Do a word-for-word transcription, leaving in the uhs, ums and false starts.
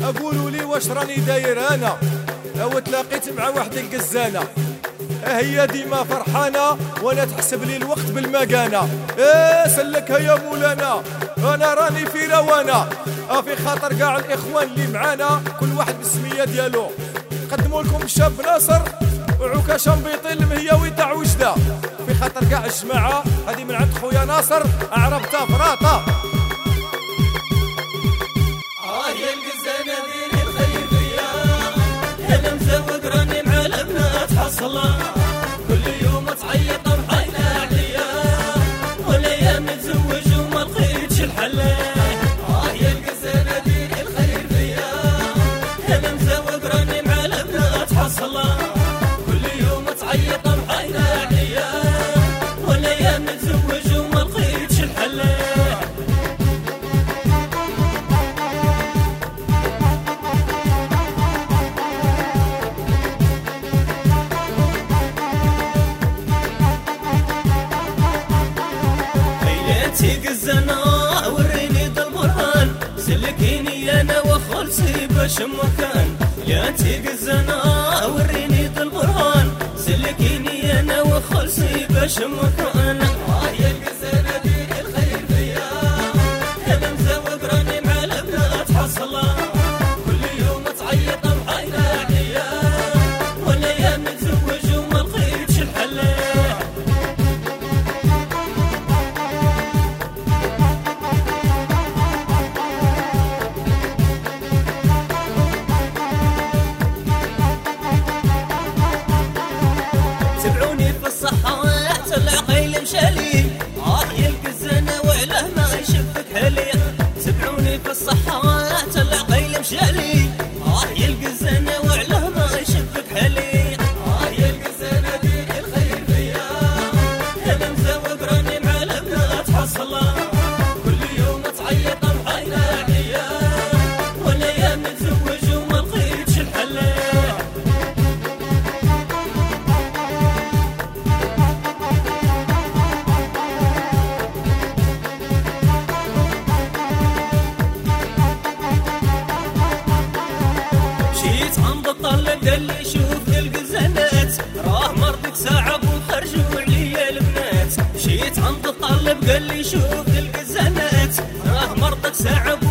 اقولوا لي واش راني داير انا او تلاقيت مع واحد القزانه هي ديما فرحانه وانا تحسب لي الوقت بالمكانه. ايه سلكها يا مولانا انا راني في روانا في خاطر كاع الاخوان اللي معانا كل واحد بالسميه ديالو. قدموا لكم الشاب ناصر وعكاشه مبيطي المهياوي تاع وجده في خاطر كاع الجماعه هذه من عند خويا ناصر عربتها فراطه. اه يا القزانه ديري الخير فيا انا مزوق راني مع البنات حصله كل يوم تعيط بحالنا عليا والايام نتزوج وما لقيتش الحل. اه يا القزانه ديري الخير فيا انا مزوق راني مع البنات حصله كل يوم تعيط بحالنا عليا والايام نتزوج وما لقيتش الحل. سيق الزنا وريني ذا البرهان سلكيني انا وخلصي باش مكان. يا تيق الزنا وريني ذا البرهان سلكيني انا وخلصي باش مكان. اه يا القزانه ديري الخير فيا انا مزوق راني مع البنات حصله كل يوم تعيط بحالنا عليا والايام نتزوج وما لقيتش الحل. تبعوني في الصحة العقيل مشالي اه يا القزانة وعلاه ما يشفك حالي. تبعوني في الصحة العقيل مشالي اه يا القزانة وعلاه ما يشفك حالي. اه يا القزانة ديري الخير فيا انا مزوق راني مع البنات حصله كل يوم تعيط بحالنا عليا والايام نتزوج وما لقيتش الحل. جيت عند الطلب قال لي شوف القزانات راه مرضك صعب وخرجوا عليا البنات. جيت عند الطلب قال لي شوف القزانات راه مرضك صعب